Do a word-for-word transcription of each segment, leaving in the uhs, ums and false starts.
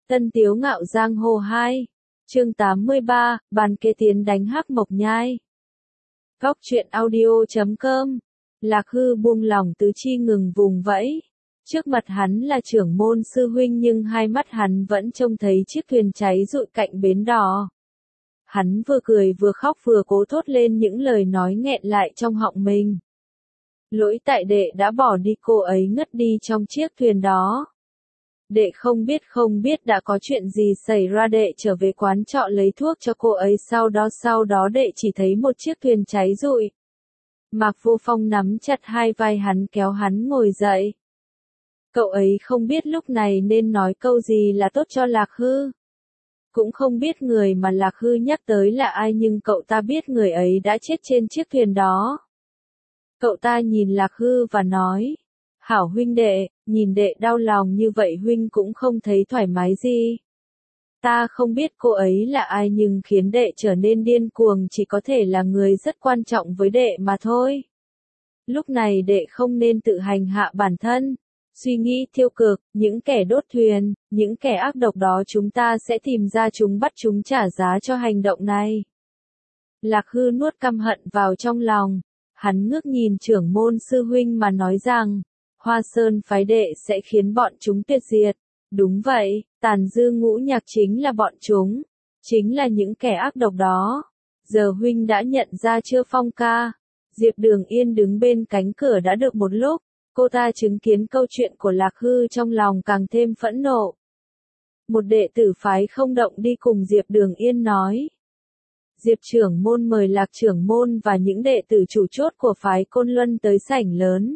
Tân Tiếu Ngạo Giang Hồ hai, chương tám mươi ba, bàn kế tiến đánh Hắc Mộc Nhai. Góc truyện audio chấm com. Lạc Hư buông lỏng tứ chi ngừng vùng vẫy. Trước mặt hắn là trưởng môn sư huynh nhưng hai mắt hắn vẫn trông thấy chiếc thuyền cháy rụi cạnh bến đò. Hắn vừa cười vừa khóc vừa cố thốt lên những lời nói nghẹn lại trong họng mình. Lỗi tại đệ đã bỏ đi cô ấy ngất đi trong chiếc thuyền đó. Đệ không biết không biết đã có chuyện gì xảy ra, đệ trở về quán trọ lấy thuốc cho cô ấy, sau đó sau đó đệ chỉ thấy một chiếc thuyền cháy rụi. Mạc Vô Phong nắm chặt hai vai hắn kéo hắn ngồi dậy. Cậu ấy không biết lúc này nên nói câu gì là tốt cho Lạc Hư. Cũng không biết người mà Lạc Hư nhắc tới là ai, nhưng cậu ta biết người ấy đã chết trên chiếc thuyền đó. Cậu ta nhìn Lạc Hư và nói, hảo huynh đệ, nhìn đệ đau lòng như vậy huynh cũng không thấy thoải mái gì. Ta không biết cô ấy là ai nhưng khiến đệ trở nên điên cuồng chỉ có thể là người rất quan trọng với đệ mà thôi. Lúc này đệ không nên tự hành hạ bản thân, suy nghĩ tiêu cực, những kẻ đốt thuyền, những kẻ ác độc đó chúng ta sẽ tìm ra chúng, bắt chúng trả giá cho hành động này. Lạc Hư nuốt căm hận vào trong lòng, hắn ngước nhìn trưởng môn sư huynh mà nói rằng, Hoa Sơn phái đệ sẽ khiến bọn chúng tuyệt diệt. Đúng vậy, tàn dư ngũ nhạc chính là bọn chúng, chính là những kẻ ác độc đó. Giờ huynh đã nhận ra chưa Phong ca? Diệp Đường Yên đứng bên cánh cửa đã được một lúc, cô ta chứng kiến câu chuyện của Lạc Hư trong lòng càng thêm phẫn nộ. Một đệ tử phái Không Động đi cùng Diệp Đường Yên nói. Diệp trưởng môn mời Lạc trưởng môn và những đệ tử chủ chốt của phái Côn Luân tới sảnh lớn.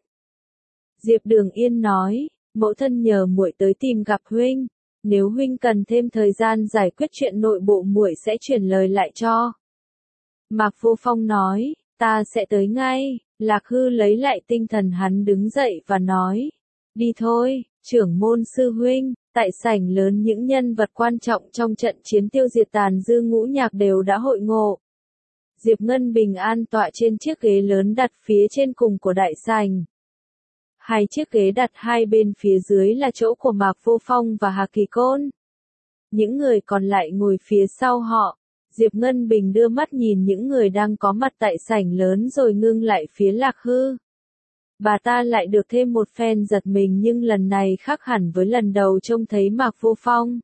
Diệp Đường Yên nói, mẫu thân nhờ muội tới tìm gặp huynh, nếu huynh cần thêm thời gian giải quyết chuyện nội bộ muội sẽ truyền lời lại cho. Mạc Vô Phong nói, ta sẽ tới ngay. Lạc Hư lấy lại tinh thần, hắn đứng dậy và nói, đi thôi, trưởng môn sư huynh. Tại sảnh lớn những nhân vật quan trọng trong trận chiến tiêu diệt tàn dư ngũ nhạc đều đã hội ngộ. Diệp Ngân bình an tọa trên chiếc ghế lớn đặt phía trên cùng của đại sảnh. Hai chiếc ghế đặt hai bên phía dưới là chỗ của Mạc Vô Phong và Hà Kỳ Côn. Những người còn lại ngồi phía sau họ. Diệp Ngân Bình đưa mắt nhìn những người đang có mặt tại sảnh lớn rồi ngưng lại phía Lạc Hư. Bà ta lại được thêm một phen giật mình, nhưng lần này khác hẳn với lần đầu trông thấy Mạc Vô Phong.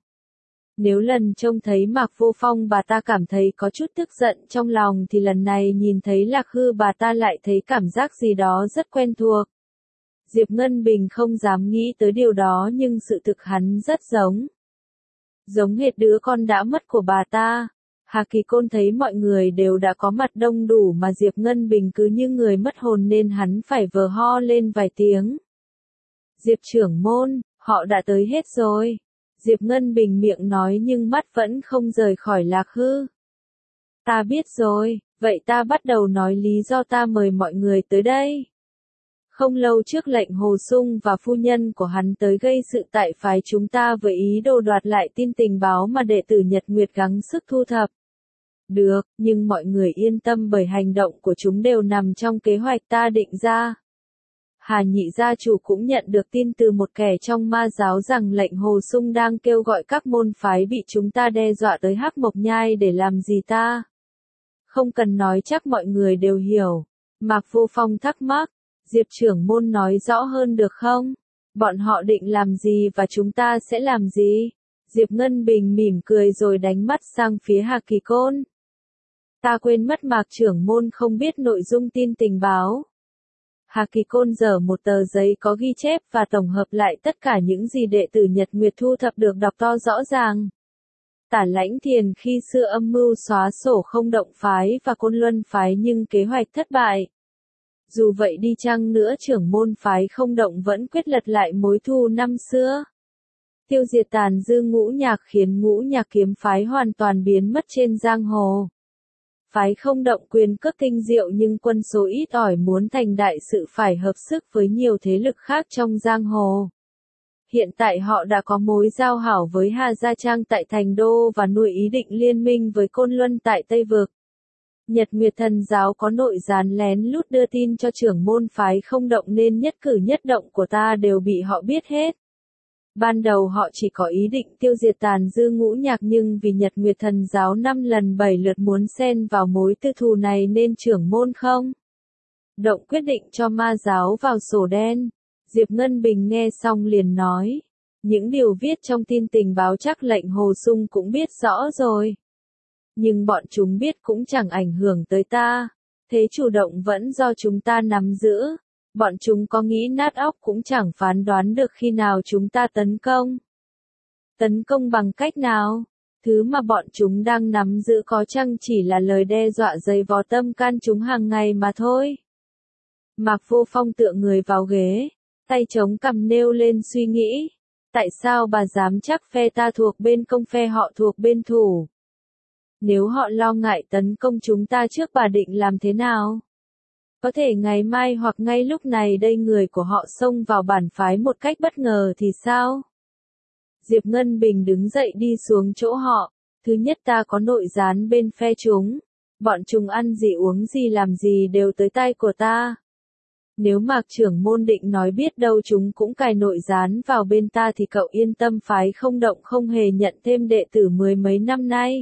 Nếu lần trông thấy Mạc Vô Phong bà ta cảm thấy có chút tức giận trong lòng thì lần này nhìn thấy Lạc Hư bà ta lại thấy cảm giác gì đó rất quen thuộc. Diệp Ngân Bình không dám nghĩ tới điều đó nhưng sự thực hắn rất giống. Giống hệt đứa con đã mất của bà ta. Hà Kỳ Côn thấy mọi người đều đã có mặt đông đủ mà Diệp Ngân Bình cứ như người mất hồn nên hắn phải vờ ho lên vài tiếng. Diệp trưởng môn, họ đã tới hết rồi. Diệp Ngân Bình miệng nói nhưng mắt vẫn không rời khỏi Lạc Hư. Ta biết rồi, vậy ta bắt đầu nói lý do ta mời mọi người tới đây. Không lâu trước lệnh Hồ Sung và phu nhân của hắn tới gây sự tại phái chúng ta với ý đồ đoạt lại tin tình báo mà đệ tử Nhật Nguyệt gắng sức thu thập. Được, nhưng mọi người yên tâm bởi hành động của chúng đều nằm trong kế hoạch ta định ra. Hà Nhị gia chủ cũng nhận được tin từ một kẻ trong ma giáo rằng lệnh Hồ Sung đang kêu gọi các môn phái bị chúng ta đe dọa tới Hắc Mộc Nhai để làm gì ta. Không cần nói chắc mọi người đều hiểu. Mạc Vô Phong thắc mắc, Diệp trưởng môn nói rõ hơn được không? Bọn họ định làm gì và chúng ta sẽ làm gì? Diệp Ngân Bình mỉm cười rồi đánh mắt sang phía Hà Kỳ Côn. Ta quên mất Mạc trưởng môn không biết nội dung tin tình báo. Hà Kỳ Côn giở một tờ giấy có ghi chép và tổng hợp lại tất cả những gì đệ tử Nhật Nguyệt thu thập được, đọc to rõ ràng. Tả Lãnh Thiền khi xưa âm mưu xóa sổ Không Động phái và Côn Luân phái nhưng kế hoạch thất bại. Dù vậy đi chăng nữa trưởng môn phái Không Động vẫn quyết lật lại mối thù năm xưa. Tiêu diệt tàn dư ngũ nhạc khiến ngũ nhạc kiếm phái hoàn toàn biến mất trên giang hồ. Phái Không Động quyền cước tinh diệu nhưng quân số ít ỏi, muốn thành đại sự phải hợp sức với nhiều thế lực khác trong giang hồ. Hiện tại họ đã có mối giao hảo với Hà Gia Trang tại Thành Đô và nuôi ý định liên minh với Côn Luân tại Tây Vực. Nhật Nguyệt Thần giáo có nội gián lén lút đưa tin cho trưởng môn phái Không Động nên nhất cử nhất động của ta đều bị họ biết hết. Ban đầu họ chỉ có ý định tiêu diệt tàn dư ngũ nhạc nhưng vì Nhật Nguyệt Thần giáo năm lần bảy lượt muốn xen vào mối tư thù này nên trưởng môn không động quyết định cho ma giáo vào sổ đen. Diệp Ngân Bình nghe xong liền nói, những điều viết trong tin tình báo chắc lệnh Hồ Sung cũng biết rõ rồi. Nhưng bọn chúng biết cũng chẳng ảnh hưởng tới ta, thế chủ động vẫn do chúng ta nắm giữ. Bọn chúng có nghĩ nát óc cũng chẳng phán đoán được khi nào chúng ta tấn công. Tấn công bằng cách nào? Thứ mà bọn chúng đang nắm giữ có chăng chỉ là lời đe dọa dày vò tâm can chúng hàng ngày mà thôi. Mạc Vô Phong tựa người vào ghế, tay chống cằm nêu lên suy nghĩ. Tại sao bà dám chắc phe ta thuộc bên công phe họ thuộc bên thủ? Nếu họ lo ngại tấn công chúng ta trước bà định làm thế nào? Có thể ngày mai hoặc ngay lúc này đây người của họ xông vào bản phái một cách bất ngờ thì sao? Diệp Ngân Bình đứng dậy đi xuống chỗ họ. Thứ nhất ta có nội gián bên phe chúng. Bọn chúng ăn gì uống gì làm gì đều tới tay của ta. Nếu Mạc trưởng môn định nói biết đâu chúng cũng cài nội gián vào bên ta thì cậu yên tâm phái không động không hề nhận thêm đệ tử mười mấy năm nay.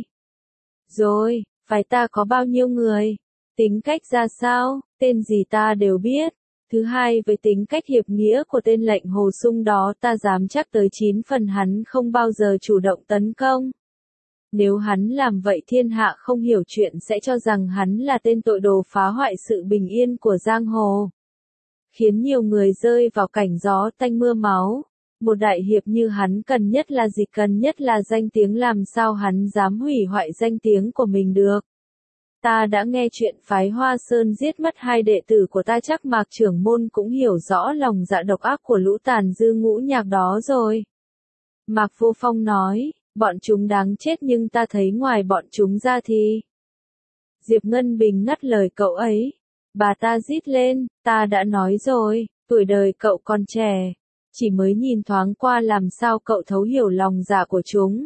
Rồi, phái ta có bao nhiêu người? Tính cách ra sao? Tên gì ta đều biết. Thứ hai với tính cách hiệp nghĩa của tên lệnh Hồ Sung đó ta dám chắc tới chín phần hắn không bao giờ chủ động tấn công. Nếu hắn làm vậy thiên hạ không hiểu chuyện sẽ cho rằng hắn là tên tội đồ phá hoại sự bình yên của giang hồ. Khiến nhiều người rơi vào cảnh gió tanh mưa máu. Một đại hiệp như hắn cần nhất là gì? Cần nhất là danh tiếng, làm sao hắn dám hủy hoại danh tiếng của mình được. Ta đã nghe chuyện phái Hoa Sơn giết mất hai đệ tử của ta, chắc Mạc trưởng môn cũng hiểu rõ lòng dạ độc ác của lũ tàn dư ngũ nhạc đó rồi. Mạc Vô Phong nói, bọn chúng đáng chết nhưng ta thấy ngoài bọn chúng ra thì... Diệp Ngân Bình ngắt lời cậu ấy. Bà ta rít lên, ta đã nói rồi, tuổi đời cậu còn trẻ. Chỉ mới nhìn thoáng qua làm sao cậu thấu hiểu lòng dạ của chúng.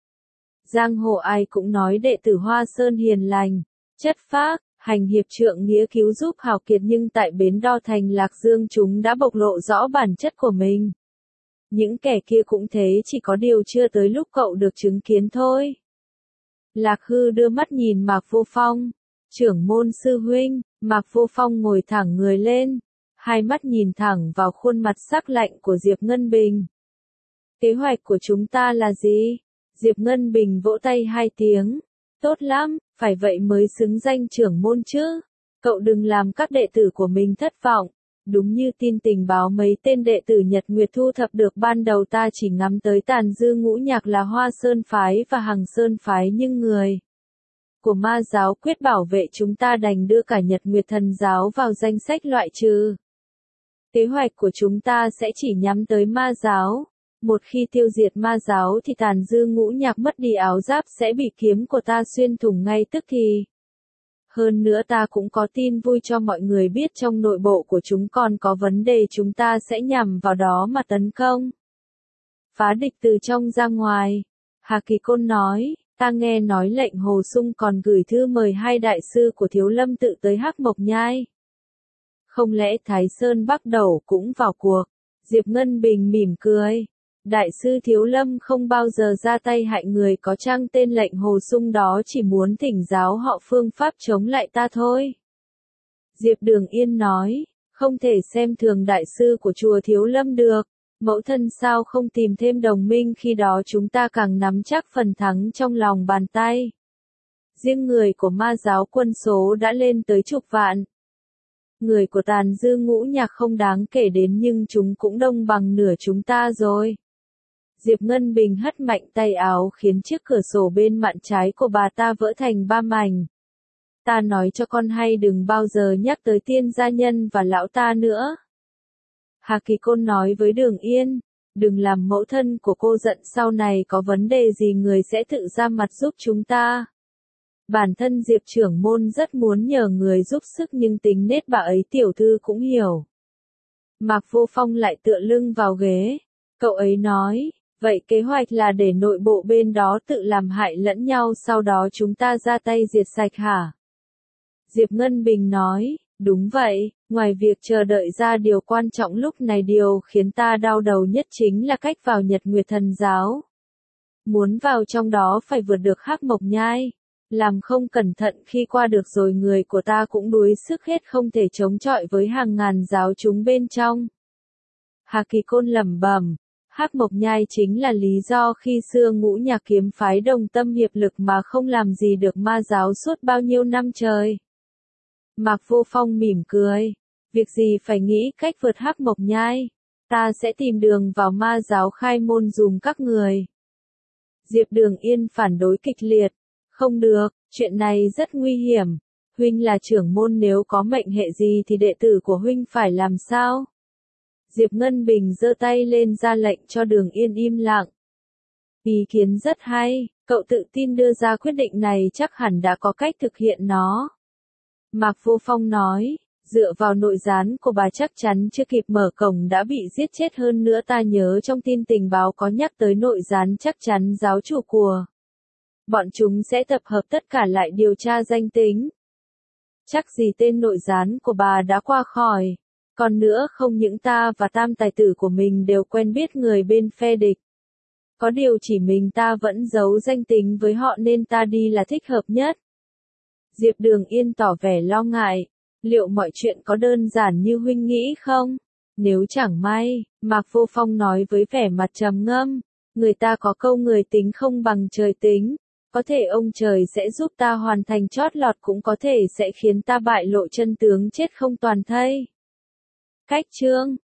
Giang hồ ai cũng nói đệ tử Hoa Sơn hiền lành, chất phác, hành hiệp trượng nghĩa cứu giúp hào kiệt, nhưng tại bến đo thành Lạc Dương chúng đã bộc lộ rõ bản chất của mình. Những kẻ kia cũng thế, chỉ có điều chưa tới lúc cậu được chứng kiến thôi. Lạc Hư đưa mắt nhìn Mạc Vô Phong. Trưởng môn sư huynh. Mạc Vô Phong ngồi thẳng người lên, hai mắt nhìn thẳng vào khuôn mặt sắc lạnh của Diệp Ngân Bình. Kế hoạch của chúng ta là gì? Diệp Ngân Bình vỗ tay hai tiếng. Tốt lắm, phải vậy mới xứng danh trưởng môn chứ. Cậu đừng làm các đệ tử của mình thất vọng. Đúng như tin tình báo mấy tên đệ tử Nhật Nguyệt thu thập được, ban đầu ta chỉ ngắm tới tàn dư ngũ nhạc là Hoa Sơn Phái và Hằng Sơn Phái, nhưng người của ma giáo quyết bảo vệ chúng ta đành đưa cả Nhật Nguyệt Thần giáo vào danh sách loại trừ. Kế hoạch của chúng ta sẽ chỉ nhắm tới ma giáo. Một khi tiêu diệt ma giáo thì tàn dư ngũ nhạc mất đi áo giáp sẽ bị kiếm của ta xuyên thủng ngay tức thì. Hơn nữa ta cũng có tin vui cho mọi người biết, trong nội bộ của chúng còn có vấn đề, chúng ta sẽ nhằm vào đó mà tấn công. Phá địch từ trong ra ngoài. Hà Kỳ Côn nói, ta nghe nói lệnh Hồ Sung còn gửi thư mời hai đại sư của Thiếu Lâm tự tới Hắc Mộc Nhai. Không lẽ Thái Sơn Bắc Đẩu cũng vào cuộc? Diệp Ngân Bình mỉm cười. Đại sư Thiếu Lâm không bao giờ ra tay hại người, có chăng tên lệnh Hồ Sung đó chỉ muốn thỉnh giáo họ phương pháp chống lại ta thôi. Diệp Đường Yên nói, không thể xem thường đại sư của chùa Thiếu Lâm được. Mẫu thân sao không tìm thêm đồng minh, khi đó chúng ta càng nắm chắc phần thắng trong lòng bàn tay. Riêng người của ma giáo quân số đã lên tới chục vạn. Người của tàn dư ngũ nhạc không đáng kể đến, nhưng chúng cũng đông bằng nửa chúng ta rồi. Diệp Ngân Bình hất mạnh tay áo khiến chiếc cửa sổ bên mạn trái của bà ta vỡ thành ba mảnh. Ta nói cho con hay, đừng bao giờ nhắc tới Tiên gia nhân và lão ta nữa. Hà Kỳ Côn nói với Đường Yên, đừng làm mẫu thân của cô giận, sau này có vấn đề gì người sẽ tự ra mặt giúp chúng ta. Bản thân Diệp trưởng môn rất muốn nhờ người giúp sức, nhưng tính nết bà ấy tiểu thư cũng hiểu. Mạc Vô Phong lại tựa lưng vào ghế. Cậu ấy nói, vậy kế hoạch là để nội bộ bên đó tự làm hại lẫn nhau, sau đó chúng ta ra tay diệt sạch hả? Diệp Ngân Bình nói, Đúng vậy, ngoài việc chờ đợi ra điều quan trọng lúc này điều khiến ta đau đầu nhất chính là cách vào Nhật Nguyệt Thần Giáo. Muốn vào trong đó phải vượt được Hắc Mộc Nhai. Làm không cẩn thận khi qua được rồi người của ta cũng đuối sức hết không thể chống chọi với hàng ngàn giáo chúng bên trong. Hà Kỳ Côn lẩm bẩm, Hắc Mộc Nhai chính là lý do khi xưa Ngũ Nhạc kiếm phái đồng tâm hiệp lực mà không làm gì được ma giáo suốt bao nhiêu năm trời. Mạc Vô Phong mỉm cười, việc gì phải nghĩ cách vượt Hắc Mộc Nhai, ta sẽ tìm đường vào ma giáo khai môn dùm các người. Diệp Đường Yên phản đối kịch liệt, không được, chuyện này rất nguy hiểm, huynh là trưởng môn nếu có mệnh hệ gì thì đệ tử của huynh phải làm sao? Diệp Ngân Bình giơ tay lên ra lệnh cho Đường Yên im lặng. Ý kiến rất hay, cậu tự tin đưa ra quyết định này chắc hẳn đã có cách thực hiện nó. Mạc Vô Phong nói, dựa vào nội gián của bà chắc chắn chưa kịp mở cổng đã bị giết chết hơn nữa ta nhớ trong tin tình báo có nhắc tới nội gián chắc chắn giáo chủ của. Bọn chúng sẽ tập hợp tất cả lại điều tra danh tính. Chắc gì tên nội gián của bà đã qua khỏi. Còn nữa không những ta và tam tài tử của mình đều quen biết người bên phe địch. Có điều chỉ mình ta vẫn giấu danh tính với họ nên ta đi là thích hợp nhất. Diệp Đường Yên tỏ vẻ lo ngại. Liệu mọi chuyện có đơn giản như huynh nghĩ không? Nếu chẳng may, Mạc Vô Phong nói với vẻ mặt trầm ngâm, người ta có câu người tính không bằng trời tính. Có thể ông trời sẽ giúp ta hoàn thành chót lọt cũng có thể sẽ khiến ta bại lộ chân tướng chết không toàn thây. Cách chương